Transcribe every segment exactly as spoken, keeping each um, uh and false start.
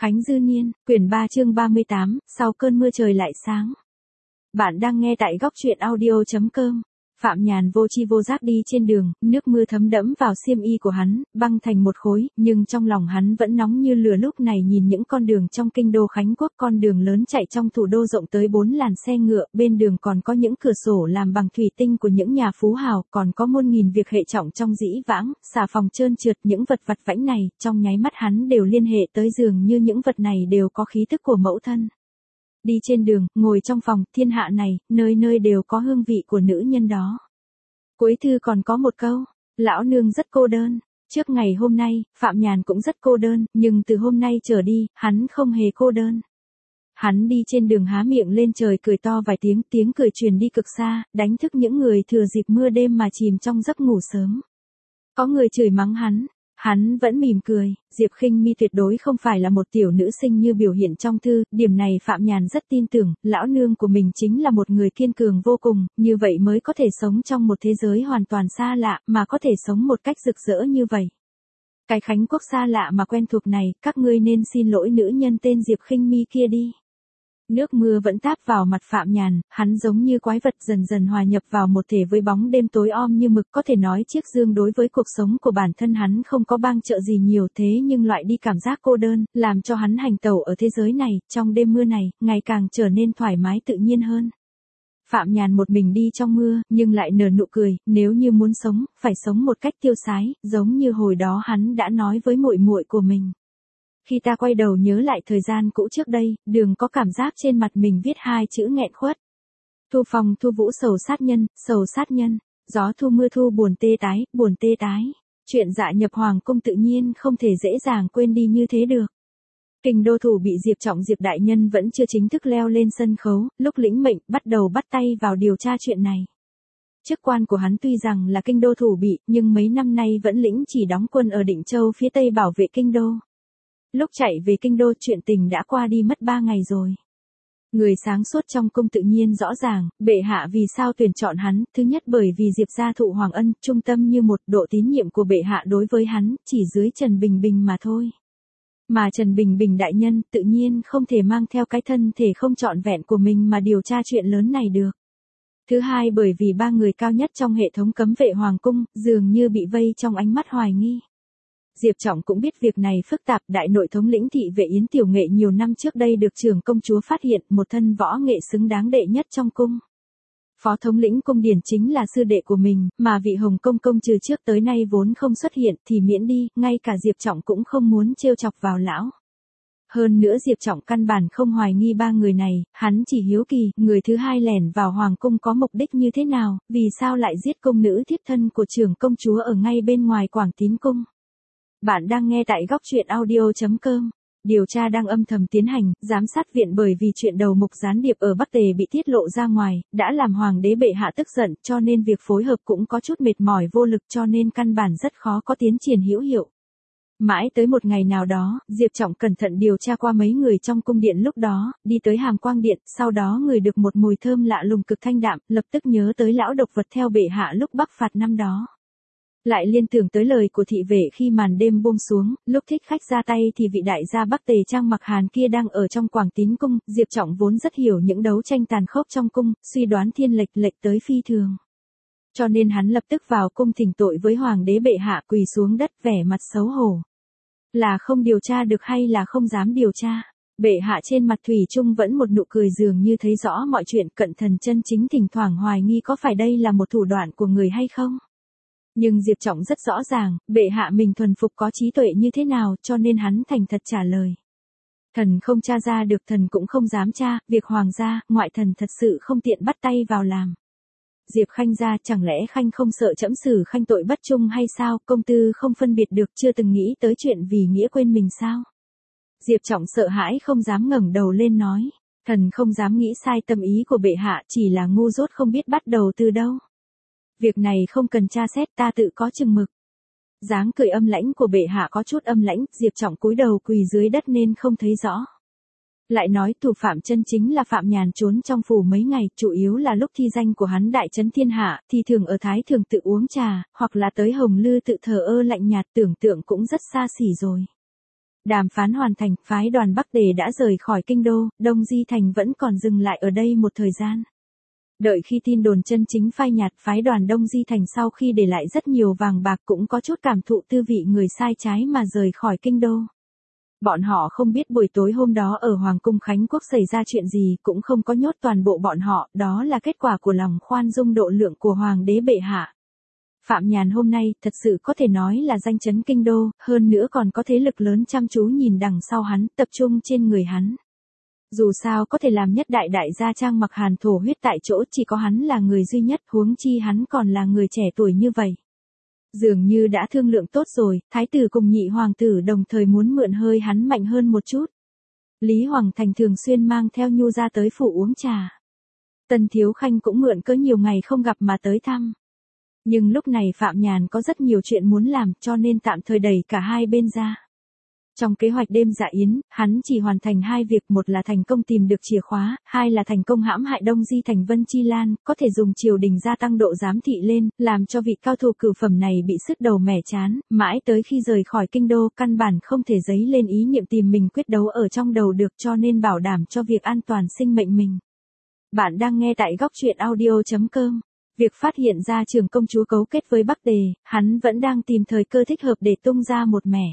Khánh Dư Niên, quyển ba chương ba mươi tám, sau cơn mưa trời lại sáng. Bạn đang nghe tại góc truyện audio chấm com. Phạm Nhàn vô chi vô giác đi trên đường, nước mưa thấm đẫm vào xiêm y của hắn, băng thành một khối, nhưng trong lòng hắn vẫn nóng như lửa lúc này nhìn những con đường trong kinh đô Khánh Quốc, con đường lớn chạy trong thủ đô rộng tới bốn làn xe ngựa, bên đường còn có những cửa sổ làm bằng thủy tinh của những nhà phú hào, còn có muôn nghìn việc hệ trọng trong dĩ vãng, xà phòng trơn trượt, những vật vặt vãnh này, trong nháy mắt hắn đều liên hệ tới dường như những vật này đều có khí tức của mẫu thân. Đi trên đường, ngồi trong phòng, thiên hạ này, nơi nơi đều có hương vị của nữ nhân đó. Cuối thư còn có một câu, lão nương rất cô đơn. Trước ngày hôm nay, Phạm Nhàn cũng rất cô đơn, nhưng từ hôm nay trở đi, hắn không hề cô đơn. Hắn đi trên đường há miệng lên trời cười to vài tiếng, tiếng cười truyền đi cực xa, đánh thức những người thừa dịp mưa đêm mà chìm trong giấc ngủ sớm. Có người chửi mắng hắn. Hắn vẫn mỉm cười, Diệp Khinh Mi tuyệt đối không phải là một tiểu nữ sinh như biểu hiện trong thư, điểm này Phạm Nhàn rất tin tưởng, lão nương của mình chính là một người kiên cường vô cùng, như vậy mới có thể sống trong một thế giới hoàn toàn xa lạ, mà có thể sống một cách rực rỡ như vậy. Cái Khánh Quốc xa lạ mà quen thuộc này, các ngươi nên xin lỗi nữ nhân tên Diệp Khinh Mi kia đi. Nước mưa vẫn táp vào mặt Phạm Nhàn, hắn giống như quái vật dần dần hòa nhập vào một thể với bóng đêm tối om như mực, có thể nói chiếc dương đối với cuộc sống của bản thân hắn không có bang trợ gì nhiều, thế nhưng loại đi cảm giác cô đơn, làm cho hắn hành tẩu ở thế giới này, trong đêm mưa này, ngày càng trở nên thoải mái tự nhiên hơn. Phạm Nhàn một mình đi trong mưa, nhưng lại nở nụ cười, nếu như muốn sống, phải sống một cách tiêu sái, giống như hồi đó hắn đã nói với muội muội của mình. Khi ta quay đầu nhớ lại thời gian cũ trước đây, đường có cảm giác trên mặt mình viết hai chữ nghẹn khuất. Thu phong thu vũ sầu sát nhân, sầu sát nhân, gió thu mưa thu buồn tê tái, buồn tê tái. Chuyện dạ nhập hoàng cung tự nhiên không thể dễ dàng quên đi như thế được. Kinh đô thủ bị Diệp Trọng Diệp đại nhân vẫn chưa chính thức leo lên sân khấu, lúc lĩnh mệnh bắt đầu bắt tay vào điều tra chuyện này. Chức quan của hắn tuy rằng là kinh đô thủ bị, nhưng mấy năm nay vẫn lĩnh chỉ đóng quân ở Định Châu phía tây bảo vệ kinh đô. Lúc chạy về kinh đô chuyện tình đã qua đi mất ba ngày rồi. Người sáng suốt trong cung tự nhiên rõ ràng, bệ hạ vì sao tuyển chọn hắn, thứ nhất bởi vì Diệp gia thụ hoàng ân, trung tâm như một, độ tín nhiệm của bệ hạ đối với hắn, chỉ dưới Trần Bình Bình mà thôi. Mà Trần Bình Bình đại nhân tự nhiên không thể mang theo cái thân thể không trọn vẹn của mình mà điều tra chuyện lớn này được. Thứ hai bởi vì ba người cao nhất trong hệ thống cấm vệ hoàng cung, dường như bị vây trong ánh mắt hoài nghi. Diệp Trọng cũng biết việc này phức tạp, đại nội thống lĩnh thị vệ Yến Tiểu Nghệ nhiều năm trước đây được trưởng công chúa phát hiện, một thân võ nghệ xứng đáng đệ nhất trong cung. Phó thống lĩnh cung điển chính là sư đệ của mình, mà vị Hồng Công công trừ trước tới nay vốn không xuất hiện thì miễn đi, ngay cả Diệp Trọng cũng không muốn trêu chọc vào lão. Hơn nữa Diệp Trọng căn bản không hoài nghi ba người này, hắn chỉ hiếu kỳ, người thứ hai lẻn vào hoàng cung có mục đích như thế nào, vì sao lại giết công nữ thiếp thân của trưởng công chúa ở ngay bên ngoài Quảng Tín cung. Bạn đang nghe tại góc truyện audio chấm com. Điều tra đang âm thầm tiến hành, giám sát viện bởi vì chuyện đầu mục gián điệp ở Bắc Tề bị tiết lộ ra ngoài, đã làm hoàng đế bệ hạ tức giận, cho nên việc phối hợp cũng có chút mệt mỏi vô lực, cho nên căn bản rất khó có tiến triển hữu hiệu. Mãi tới một ngày nào đó, Diệp Trọng cẩn thận điều tra qua mấy người trong cung điện lúc đó, đi tới Hàm Quang điện, sau đó ngửi được một mùi thơm lạ lùng cực thanh đạm, lập tức nhớ tới lão độc vật theo bệ hạ lúc bắc phạt năm đó. Lại liên tưởng tới lời của thị vệ khi màn đêm buông xuống, lúc thích khách ra tay thì vị đại gia Bắc Tề Trang Mặc Hàn kia đang ở trong Quảng Tín cung, Diệp Trọng vốn rất hiểu những đấu tranh tàn khốc trong cung, suy đoán thiên lệch lệch tới phi thường. Cho nên hắn lập tức vào cung thỉnh tội với hoàng đế bệ hạ, quỳ xuống đất vẻ mặt xấu hổ. Là không điều tra được hay là không dám điều tra? Bệ hạ trên mặt thủy chung vẫn một nụ cười dường như thấy rõ mọi chuyện, cận thần chân chính thỉnh thoảng hoài nghi có phải đây là một thủ đoạn của người hay không? Nhưng Diệp Trọng rất rõ ràng, bệ hạ mình thuần phục có trí tuệ như thế nào, cho nên hắn thành thật trả lời. Thần không tra ra được, thần cũng không dám tra, việc hoàng gia, ngoại thần thật sự không tiện bắt tay vào làm. Diệp Khanh gia, chẳng lẽ Khanh không sợ trẫm xử Khanh tội bất trung hay sao, công tư không phân biệt được, chưa từng nghĩ tới chuyện vì nghĩa quên mình sao? Diệp Trọng sợ hãi không dám ngẩng đầu lên nói, thần không dám nghĩ sai tâm ý của bệ hạ, chỉ là ngu dốt không biết bắt đầu từ đâu. Việc này không cần tra xét, ta tự có chừng mực. Dáng cười âm lãnh của bệ hạ có chút âm lãnh, Diệp Trọng cúi đầu quỳ dưới đất nên không thấy rõ. Lại nói thủ phạm chân chính là Phạm Nhàn trốn trong phủ mấy ngày, chủ yếu là lúc thi danh của hắn đại trấn thiên hạ, thì thường ở Thái Thường tự uống trà, hoặc là tới Hồng Lư tự thờ ơ lạnh nhạt, tưởng tượng cũng rất xa xỉ rồi. Đàm phán hoàn thành, phái đoàn Bắc Tề đã rời khỏi kinh đô, Đông Di Thành vẫn còn dừng lại ở đây một thời gian. Đợi khi tin đồn chân chính phai nhạt, phái đoàn Đông Di Thành sau khi để lại rất nhiều vàng bạc cũng có chút cảm thụ tư vị người sai trái mà rời khỏi kinh đô. Bọn họ không biết buổi tối hôm đó ở Hoàng cung Khánh Quốc xảy ra chuyện gì, cũng không có nhốt toàn bộ bọn họ, đó là kết quả của lòng khoan dung độ lượng của Hoàng đế bệ hạ. Phạm Nhàn hôm nay thật sự có thể nói là danh chấn kinh đô, hơn nữa còn có thế lực lớn chăm chú nhìn đằng sau hắn, tập trung trên người hắn. Dù sao có thể làm nhất đại đại gia Trang Mặc Hàn thổ huyết tại chỗ, chỉ có hắn là người duy nhất, huống chi hắn còn là người trẻ tuổi như vậy. Dường như đã thương lượng tốt rồi, thái tử cùng nhị hoàng tử đồng thời muốn mượn hơi hắn mạnh hơn một chút. Lý Hoàng Thành thường xuyên mang theo Nhu ra tới phủ uống trà. Tần Thiếu Khanh cũng mượn cớ nhiều ngày không gặp mà tới thăm. Nhưng lúc này Phạm Nhàn có rất nhiều chuyện muốn làm, cho nên tạm thời đẩy cả hai bên ra. Trong kế hoạch đêm dạ yến, hắn chỉ hoàn thành hai việc, một là thành công tìm được chìa khóa, hai là thành công hãm hại Đông Di Thành Vân Chi Lan, có thể dùng triều đình gia tăng độ giám thị lên, làm cho vị cao thủ cửu phẩm này bị sứt đầu mẻ chán, mãi tới khi rời khỏi kinh đô, căn bản không thể dấy lên ý niệm tìm mình quyết đấu ở trong đầu được, cho nên bảo đảm cho việc an toàn sinh mệnh mình. Bạn đang nghe tại góc truyện audio chấm com. Việc phát hiện ra Trường công chúa cấu kết với Bắc Tề, hắn vẫn đang tìm thời cơ thích hợp để tung ra một mẻ.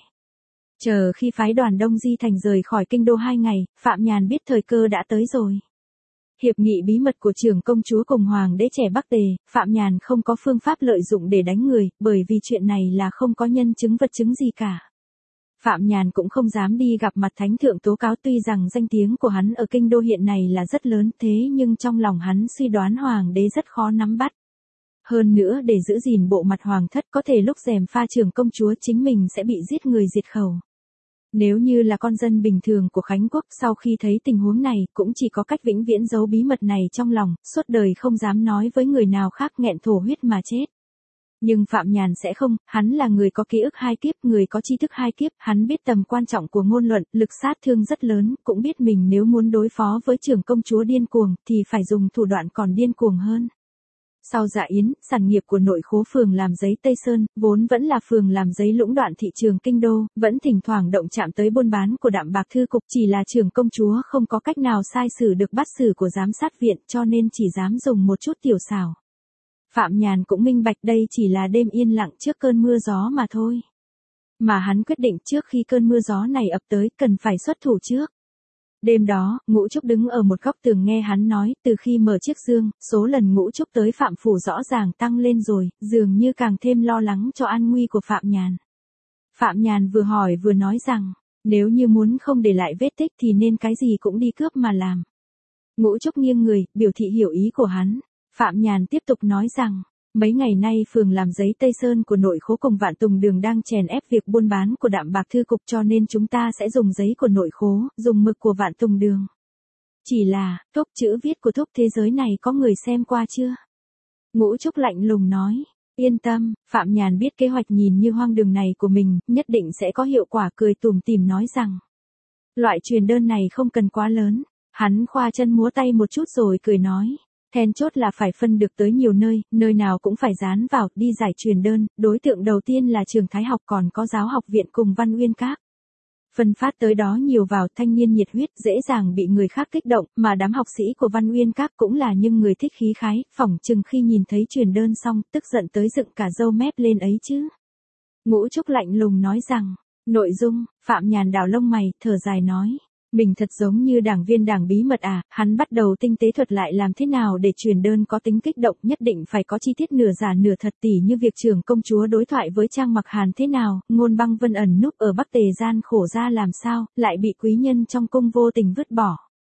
Chờ khi phái đoàn Đông Di Thành rời khỏi kinh đô hai ngày, Phạm Nhàn biết thời cơ đã tới rồi. Hiệp nghị bí mật của Trường công chúa cùng Hoàng đế trẻ Bắc Tề, Phạm Nhàn không có phương pháp lợi dụng để đánh người, bởi vì chuyện này là không có nhân chứng vật chứng gì cả. Phạm Nhàn cũng không dám đi gặp mặt thánh thượng tố cáo, tuy rằng danh tiếng của hắn ở kinh đô hiện này là rất lớn, thế nhưng trong lòng hắn suy đoán Hoàng đế rất khó nắm bắt. Hơn nữa để giữ gìn bộ mặt hoàng thất, có thể lúc gièm pha Trường công chúa chính mình sẽ bị giết người diệt khẩu. Nếu như là con dân bình thường của Khánh Quốc, sau khi thấy tình huống này, cũng chỉ có cách vĩnh viễn giấu bí mật này trong lòng, suốt đời không dám nói với người nào khác, nghẹn thổ huyết mà chết. Nhưng Phạm Nhàn sẽ không, hắn là người có ký ức hai kiếp, người có tri thức hai kiếp, hắn biết tầm quan trọng của ngôn luận, lực sát thương rất lớn, cũng biết mình nếu muốn đối phó với Trường công chúa điên cuồng, thì phải dùng thủ đoạn còn điên cuồng hơn. Sau dạ yến, sản nghiệp của nội khố phường làm giấy Tây Sơn, vốn vẫn là phường làm giấy lũng đoạn thị trường kinh đô, vẫn thỉnh thoảng động chạm tới buôn bán của Đạm Bạc Thư Cục, chỉ là Trường công chúa không có cách nào sai xử được bắt xử của giám sát viện, cho nên chỉ dám dùng một chút tiểu xảo. Phạm Nhàn cũng minh bạch đây chỉ là đêm yên lặng trước cơn mưa gió mà thôi. Mà hắn quyết định trước khi cơn mưa gió này ập tới, cần phải xuất thủ trước. Đêm đó, Ngũ Trúc đứng ở một góc tường nghe hắn nói, từ khi mở chiếc dương, số lần Ngũ Trúc tới Phạm phủ rõ ràng tăng lên rồi, dường như càng thêm lo lắng cho an nguy của Phạm Nhàn. Phạm Nhàn vừa hỏi vừa nói rằng, nếu như muốn không để lại vết tích thì nên cái gì cũng đi cướp mà làm. Ngũ Trúc nghiêng người, biểu thị hiểu ý của hắn. Phạm Nhàn tiếp tục nói rằng, mấy ngày nay phường làm giấy Tây Sơn của nội khố cùng Vạn Tùng Đường đang chèn ép việc buôn bán của Đạm Bạc Thư Cục, cho nên chúng ta sẽ dùng giấy của nội khố, dùng mực của Vạn Tùng Đường. Chỉ là, thúc chữ viết của thúc thế giới này có người xem qua chưa? Ngũ Trúc lạnh lùng nói, yên tâm, Phạm Nhàn biết kế hoạch nhìn như hoang đường này của mình, nhất định sẽ có hiệu quả, cười tủm tỉm nói rằng, loại truyền đơn này không cần quá lớn. Hắn khoa chân múa tay một chút rồi cười nói, then chốt là phải phân được tới nhiều nơi, nơi nào cũng phải dán vào, đi giải truyền đơn, đối tượng đầu tiên là trường Thái học, còn có giáo học viện cùng Văn Uyên Các. Phân phát tới đó nhiều vào, thanh niên nhiệt huyết, dễ dàng bị người khác kích động, mà đám học sĩ của Văn Uyên Các cũng là những người thích khí khái, phỏng chừng khi nhìn thấy truyền đơn xong, tức giận tới dựng cả râu mép lên ấy chứ. Ngũ Trúc lạnh lùng nói rằng, nội dung, Phạm Nhàn đảo lông mày, thở dài nói. Mình thật giống như đảng viên đảng bí mật à, hắn bắt đầu tinh tế thuật lại làm thế nào để truyền đơn có tính kích động, nhất định phải có chi tiết nửa giả nửa thật, tỉ như việc Trường công chúa đối thoại với Trang Mặc Hàn thế nào, Ngôn Băng Vân ẩn núp ở Bắc Tề gian khổ ra làm sao, lại bị quý nhân trong cung vô tình vứt bỏ.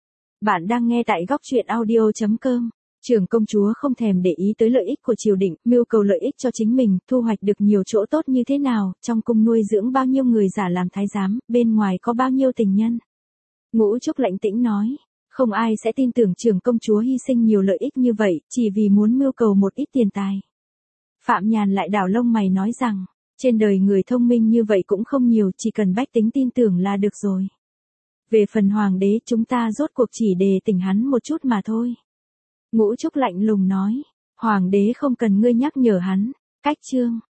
Bạn đang nghe tại góc truyện audio chấm com. Trường công chúa không thèm để ý tới lợi ích của triều đình, mưu cầu lợi ích cho chính mình, thu hoạch được nhiều chỗ tốt như thế nào, trong cung nuôi dưỡng bao nhiêu người giả làm thái giám, bên ngoài có bao nhiêu tình nhân. Ngũ Trúc lạnh tĩnh nói, không ai sẽ tin tưởng Trường công chúa hy sinh nhiều lợi ích như vậy, chỉ vì muốn mưu cầu một ít tiền tài. Phạm Nhàn lại đảo lông mày nói rằng, trên đời người thông minh như vậy cũng không nhiều, chỉ cần bách tính tin tưởng là được rồi. Về phần hoàng đế, chúng ta rốt cuộc chỉ đề tỉnh hắn một chút mà thôi. Ngũ Trúc lạnh lùng nói, hoàng đế không cần ngươi nhắc nhở hắn. Cách chương